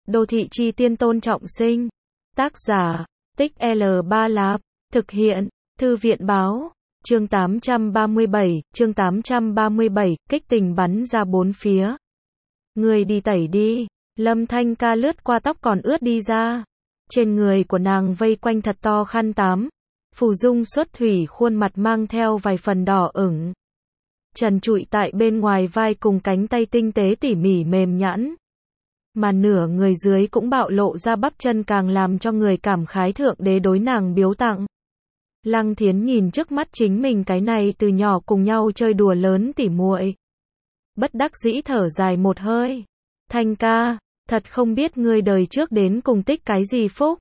Đô thị chi tiên Tôn Trọng Sinh. Tác giả, Tích L3 Lạp. Thực hiện, Thư viện báo. Chương 837, kích tình bắn ra bốn phía. Người đi tẩy đi. Lâm Thanh Ca lướt qua tóc còn ướt đi ra. Trên người của nàng vây quanh thật to khăn tắm. Phù dung xuất thủy, khuôn mặt mang theo vài phần đỏ ửng. Trần trụi tại bên ngoài vai cùng cánh tay tinh tế tỉ mỉ mềm nhẵn. Mà nửa người dưới cũng bạo lộ ra bắp chân, càng làm cho người cảm khái thượng đế đối nàng biếu tặng. Lăng Thiến nhìn trước mắt chính mình cái này từ nhỏ cùng nhau chơi đùa lớn tỉ muội, bất đắc dĩ thở dài một hơi. Thanh ca, thật không biết ngươi đời trước đến cùng tích cái gì phúc.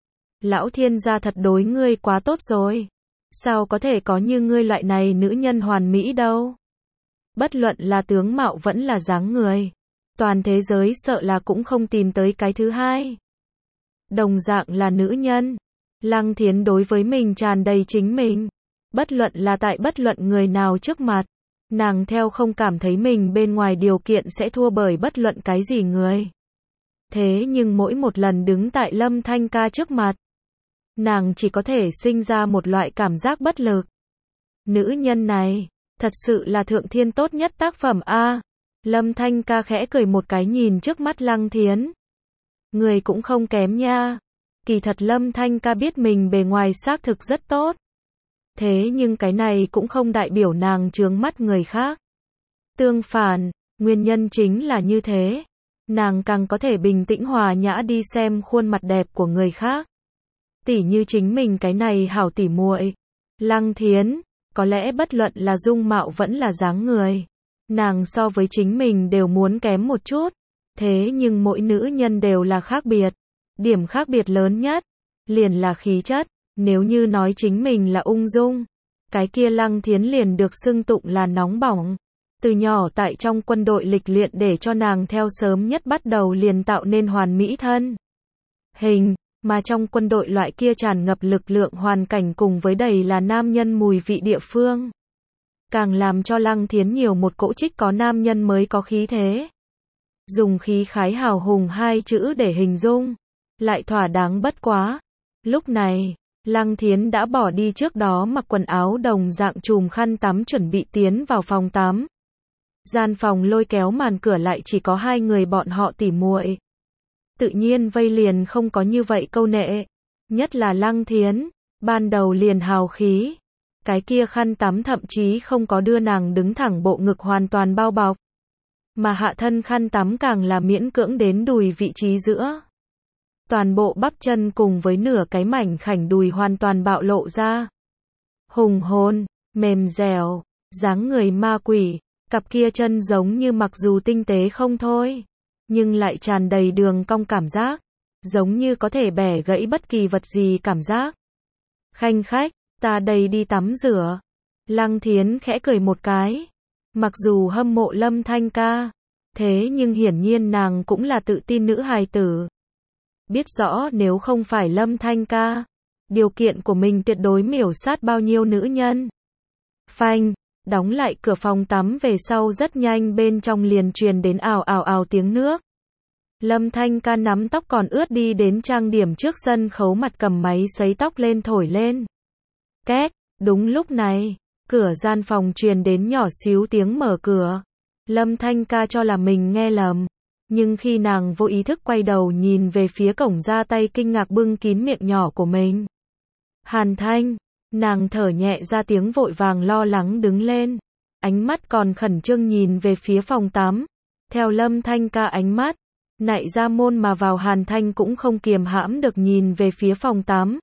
Lão thiên gia thật đối ngươi quá tốt rồi. Sao có thể có như ngươi loại này nữ nhân hoàn mỹ đâu. Bất luận là tướng mạo vẫn là dáng người, toàn thế giới sợ là cũng không tìm tới cái thứ hai. Đồng dạng là nữ nhân, Lăng Thiến đối với mình tràn đầy chính mình. Bất luận là tại bất luận người nào trước mặt, nàng theo không cảm thấy mình bên ngoài điều kiện sẽ thua bởi bất luận cái gì người. Thế nhưng mỗi một lần đứng tại Lâm Thanh Ca trước mặt, nàng chỉ có thể sinh ra một loại cảm giác bất lực. Nữ nhân này, thật sự là thượng thiên tốt nhất tác phẩm a. Lâm Thanh Ca khẽ cười một cái nhìn trước mắt Lăng Thiến. Người cũng không kém nha. Kỳ thật Lâm Thanh Ca biết mình bề ngoài xác thực rất tốt. Thế nhưng cái này cũng không đại biểu nàng chướng mắt người khác. Tương phản, nguyên nhân chính là như thế. Nàng càng có thể bình tĩnh hòa nhã đi xem khuôn mặt đẹp của người khác. Tỉ như chính mình cái này hảo tỉ muội, Lăng Thiến, có lẽ bất luận là dung mạo vẫn là dáng người, nàng so với chính mình đều muốn kém một chút. Thế nhưng mỗi nữ nhân đều là khác biệt. Điểm khác biệt lớn nhất liền là khí chất. Nếu như nói chính mình là ung dung, cái kia Lăng Thiến liền được xưng tụng là nóng bỏng. Từ nhỏ tại trong quân đội lịch luyện để cho nàng theo sớm nhất bắt đầu liền tạo nên hoàn mỹ thân hình, mà trong quân đội loại kia tràn ngập lực lượng hoàn cảnh cùng với đầy là nam nhân mùi vị địa phương, càng làm cho Lăng Thiến nhiều một cỗ trích có nam nhân mới có khí thế. Dùng khí khái hào hùng hai chữ để hình dung, lại thỏa đáng bất quá. Lúc này, Lăng Thiến đã bỏ đi trước đó mặc quần áo đồng dạng chùm khăn tắm chuẩn bị tiến vào phòng tắm. Gian phòng lôi kéo màn cửa lại chỉ có hai người bọn họ tỉ muội. Tự nhiên vây liền không có như vậy câu nệ. Nhất là Lăng Thiến, ban đầu liền hào khí. Cái kia khăn tắm thậm chí không có đưa nàng đứng thẳng bộ ngực hoàn toàn bao bọc. Mà hạ thân khăn tắm càng là miễn cưỡng đến đùi vị trí giữa. Toàn bộ bắp chân cùng với nửa cái mảnh khảnh đùi hoàn toàn bạo lộ ra. Hùng hồn, mềm dẻo, dáng người ma quỷ, cặp kia chân giống như mặc dù tinh tế không thôi, nhưng lại tràn đầy đường cong cảm giác, giống như có thể bẻ gãy bất kỳ vật gì cảm giác. Khanh khách, ta đây đi tắm rửa. Lăng Thiến khẽ cười một cái. Mặc dù hâm mộ Lâm Thanh Ca, thế nhưng hiển nhiên nàng cũng là tự tin nữ hài tử. Biết rõ nếu không phải Lâm Thanh Ca, điều kiện của mình tuyệt đối miểu sát bao nhiêu nữ nhân. Phanh, đóng lại cửa phòng tắm về sau rất nhanh bên trong liền truyền đến ào ào ào tiếng nước. Lâm Thanh Ca nắm tóc còn ướt đi đến trang điểm trước sân khấu, mặt cầm máy sấy tóc lên thổi lên. Két, đúng lúc này, cửa gian phòng truyền đến nhỏ xíu tiếng mở cửa. Lâm Thanh Ca cho là mình nghe lầm. Nhưng khi nàng vô ý thức quay đầu nhìn về phía cổng ra, tay kinh ngạc bưng kín miệng nhỏ của mình. Hàn Thanh, nàng thở nhẹ ra tiếng, vội vàng lo lắng đứng lên. Ánh mắt còn khẩn trương nhìn về phía phòng tắm. Theo Lâm Thanh Ca ánh mắt, nạy ra môn mà vào, Hàn Thanh cũng không kiềm hãm được nhìn về phía phòng tắm.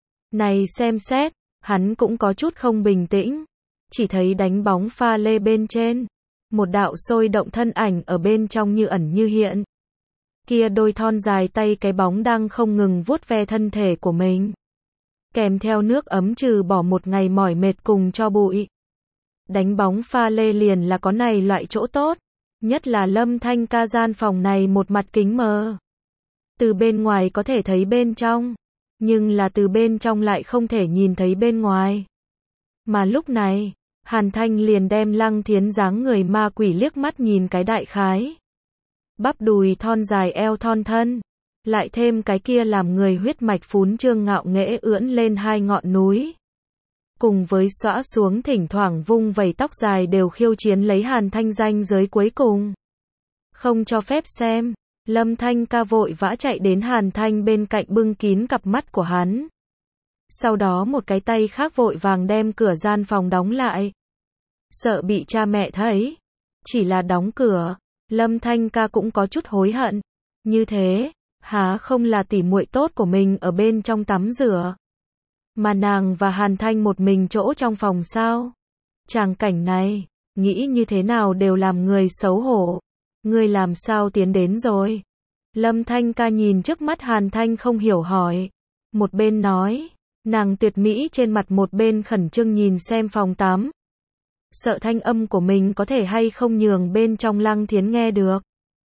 Này xem xét, hắn cũng có chút không bình tĩnh. Chỉ thấy đánh bóng pha lê bên trên, một đạo sôi động thân ảnh ở bên trong như ẩn như hiện. Kia đôi thon dài tay cái bóng đang không ngừng vuốt ve thân thể của mình. Kèm theo nước ấm trừ bỏ một ngày mỏi mệt cùng cho bụi. Đánh bóng pha lê liền là có này loại chỗ tốt. Nhất là Lâm Thanh Ca gian phòng này một mặt kính mờ. Từ bên ngoài có thể thấy bên trong, nhưng là từ bên trong lại không thể nhìn thấy bên ngoài. Mà lúc này, Hàn Thanh liền đem Lăng Thiến dáng người ma quỷ liếc mắt nhìn cái đại khái. Bắp đùi thon dài, eo thon thân, lại thêm cái kia làm người huyết mạch phún trương ngạo nghễ ưỡn lên hai ngọn núi. Cùng với xõa xuống thỉnh thoảng vung vẩy tóc dài đều khiêu chiến lấy Hàn Thanh ranh giới cuối cùng. Không cho phép xem, Lâm Thanh ca vội vã chạy đến Hàn Thanh bên cạnh bưng kín cặp mắt của hắn. Sau đó một cái tay khác vội vàng đem cửa gian phòng đóng lại. Sợ bị cha mẹ thấy. Chỉ là đóng cửa, Lâm Thanh ca cũng có chút hối hận. Như thế, há không là tỉ muội tốt của mình ở bên trong tắm rửa. Mà nàng và Hàn Thanh một mình chỗ trong phòng sao? Tràng cảnh này, nghĩ như thế nào đều làm người xấu hổ. Ngươi làm sao tiến đến rồi? Lâm Thanh ca nhìn trước mắt Hàn Thanh không hiểu hỏi. Một bên nói, nàng tuyệt mỹ trên mặt một bên khẩn trương nhìn xem phòng tắm. Sợ thanh âm của mình có thể hay không nhường bên trong Lăng Thiến nghe được.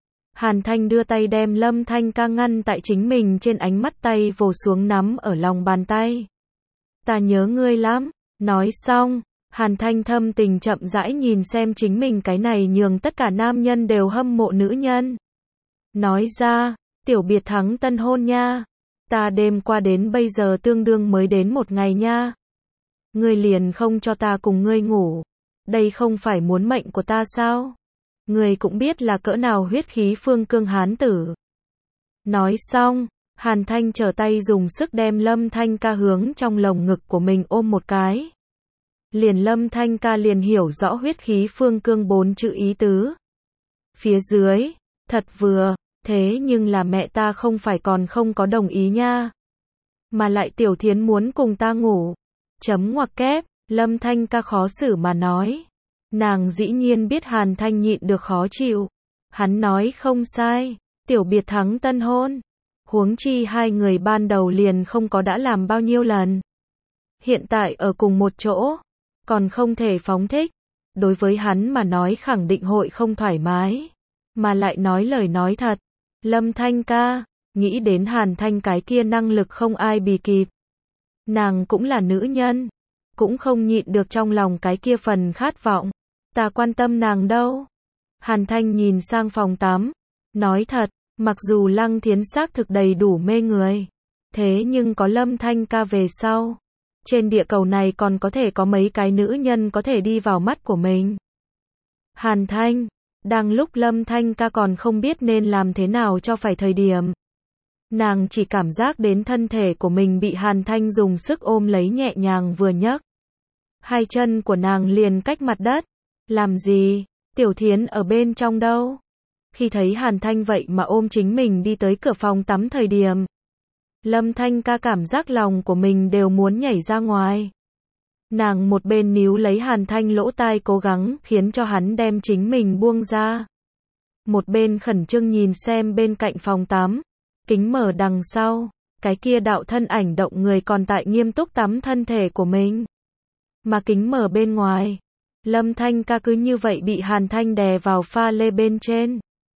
Hàn Thanh đưa tay đem Lâm Thanh ca ngăn tại chính mình trên ánh mắt tay vồ xuống nắm ở lòng bàn tay. Ta nhớ ngươi lắm. Nói xong, Hàn Thanh thâm tình chậm rãi nhìn xem chính mình cái này nhường tất cả nam nhân đều hâm mộ nữ nhân. Nói ra, tiểu biệt thắng tân hôn nha. Ta đêm qua đến bây giờ tương đương mới đến một ngày nha. Ngươi liền không cho ta cùng ngươi ngủ. Đây không phải muốn mệnh của ta sao? Ngươi cũng biết là cỡ nào huyết khí phương cương hán tử. Nói xong, Hàn Thanh trở tay dùng sức đem Lâm Thanh ca hướng trong lồng ngực của mình ôm một cái. Liền Lâm Thanh ca liền hiểu rõ huyết khí phương cương 4 chữ ý tứ. Phía dưới, thật vừa, thế nhưng là mẹ ta không phải còn không có đồng ý nha. Mà lại Tiểu Thiến muốn cùng ta ngủ. Chấm ngoặc kép, Lâm Thanh ca khó xử mà nói. Nàng dĩ nhiên biết Hàn Thanh nhịn được khó chịu. Hắn nói không sai, tiểu biệt thắng tân hôn. Huống chi hai người ban đầu liền không có đã làm bao nhiêu lần. Hiện tại ở cùng một chỗ, còn không thể phóng thích. Đối với hắn mà nói khẳng định hội không thoải mái. Mà lại nói lời nói thật. Lâm Thanh ca, nghĩ đến Hàn Thanh cái kia năng lực không ai bì kịp. Nàng cũng là nữ nhân. Cũng không nhịn được trong lòng cái kia phần khát vọng. Ta quan tâm nàng đâu. Hàn Thanh nhìn sang phòng tắm. Nói thật, mặc dù Lăng Thiến xác thực đầy đủ mê người. Thế nhưng có Lâm Thanh ca về sau. Trên địa cầu này còn có thể có mấy cái nữ nhân có thể đi vào mắt của mình. Hàn Thanh, đang lúc Lâm Thanh ca còn không biết nên làm thế nào cho phải thời điểm. Nàng chỉ cảm giác đến thân thể của mình bị Hàn Thanh dùng sức ôm lấy nhẹ nhàng vừa nhấc. Hai chân của nàng liền cách mặt đất. Làm gì? Tiểu Thiến ở bên trong đâu? Khi thấy Hàn Thanh vậy mà ôm chính mình đi tới cửa phòng tắm thời điểm. Lâm Thanh ca cảm giác lòng của mình đều muốn nhảy ra ngoài. Nàng một bên níu lấy Hàn Thanh lỗ tai cố gắng khiến cho hắn đem chính mình buông ra. Một bên khẩn trương nhìn xem bên cạnh phòng tắm. Kính mở đằng sau. Cái kia đạo thân ảnh động người còn tại nghiêm túc tắm thân thể của mình. Mà kính mở bên ngoài. Lâm Thanh ca cứ như vậy bị Hàn Thanh đè vào pha lê bên trên.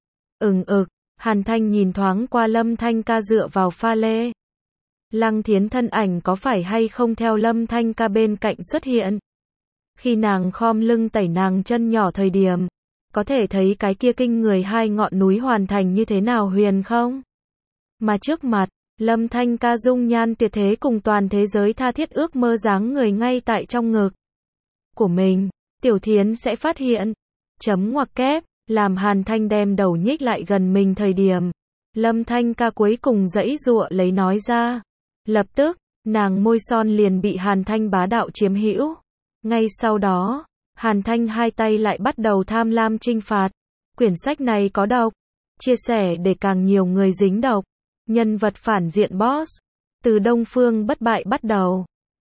Hàn Thanh nhìn thoáng qua Lâm Thanh ca dựa vào pha lê. Lăng Thiến thân ảnh có phải hay không theo Lâm Thanh ca bên cạnh xuất hiện. Khi nàng khom lưng tẩy nàng chân nhỏ thời điểm. Có thể thấy cái kia kinh người hai ngọn núi hoàn thành như thế nào huyền không? Mà trước mặt, Lâm Thanh ca dung nhan tuyệt thế cùng toàn thế giới tha thiết ước mơ dáng người ngay tại trong ngực của mình. Tiểu Thiến sẽ phát hiện. Chấm ngoặc kép, làm Hàn Thanh đem đầu nhích lại gần mình thời điểm. Lâm Thanh ca cuối cùng giãy giụa lấy nói ra. Lập tức, nàng môi son liền bị Hàn Thanh bá đạo chiếm hữu. Ngay sau đó, Hàn Thanh hai tay lại bắt đầu tham lam chinh phạt. Quyển sách này có độc. Chia sẻ để càng nhiều người dính độc. Nhân vật phản diện boss. Từ Đông Phương Bất Bại bắt đầu.